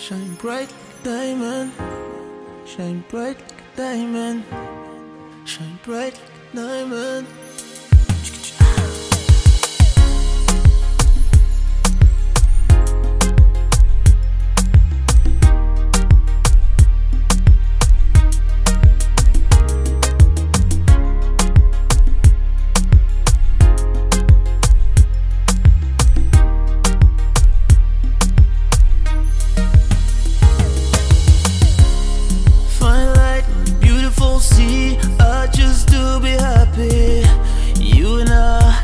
Shine bright like a diamond. Shine bright like a diamond. Shine bright like a diamond. See, I just to be happy. You and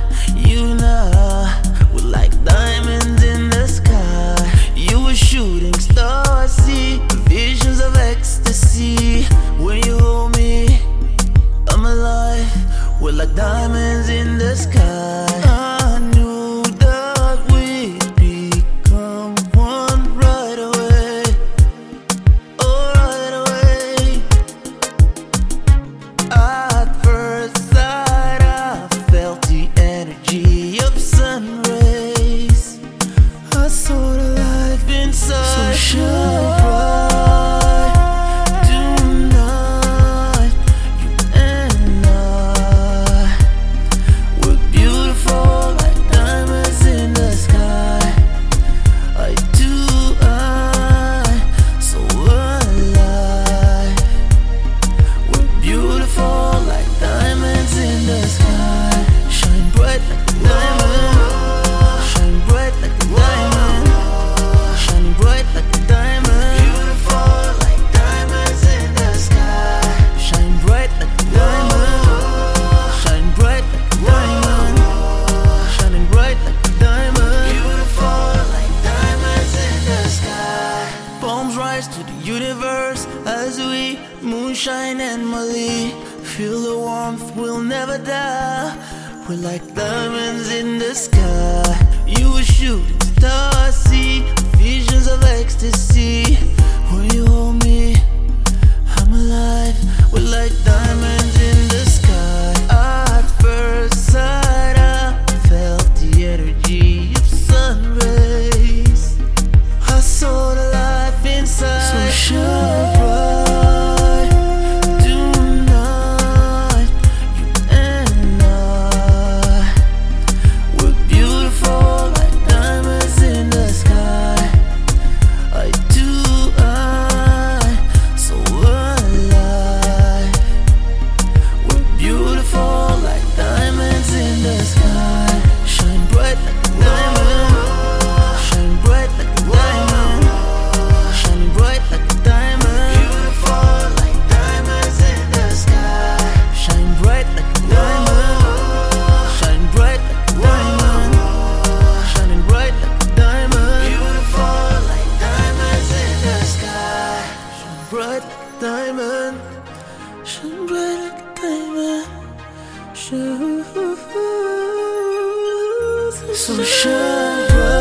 I, we're like diamonds in the sky. You a shooting star, I see visions of ecstasy. When you hold me, I'm alive. We're like diamonds in the sky. I knew that we'd become one right away. Oh, right away. At first sight, I felt the energy of sun rays. I saw the life inside. So shine bright tonight. You and I, we're beautiful like diamonds in the sky. I do, so alive. We're beautiful like diamonds in the sky. Shine bright like a diamond. Shine bright like a diamond. Shining bright like a diamond. Beautiful like diamonds in the sky. Shine bright like a diamond. Shine bright like a diamond. Shining bright like a diamond. Beautiful like diamonds in the sky. Palms rise to the universe as we moonshine and Molly. Feel the warmth, we'll never die. We're like diamonds in the sky. You a shooting star, I see visions of ecstasy. When you hold me, I'm alive. We're like diamonds in the sky. At first sight, I felt the energy of sun rays. I saw the life inside. So shine bright tonight. You and I, we're beautiful like diamonds in the sky. I do, so alive. We're beautiful like diamonds in the sky. Shine bright like a diamond. Shine bright like a diamond. Shining bright like a diamond. Beautiful like diamonds in the sky. Shine bright like a diamond. Shine bright like a diamond. Shining bright like a diamond. Beautiful like diamonds in the sky. Shine bright like a diamond. Shine bright like a diamond. So shine bright.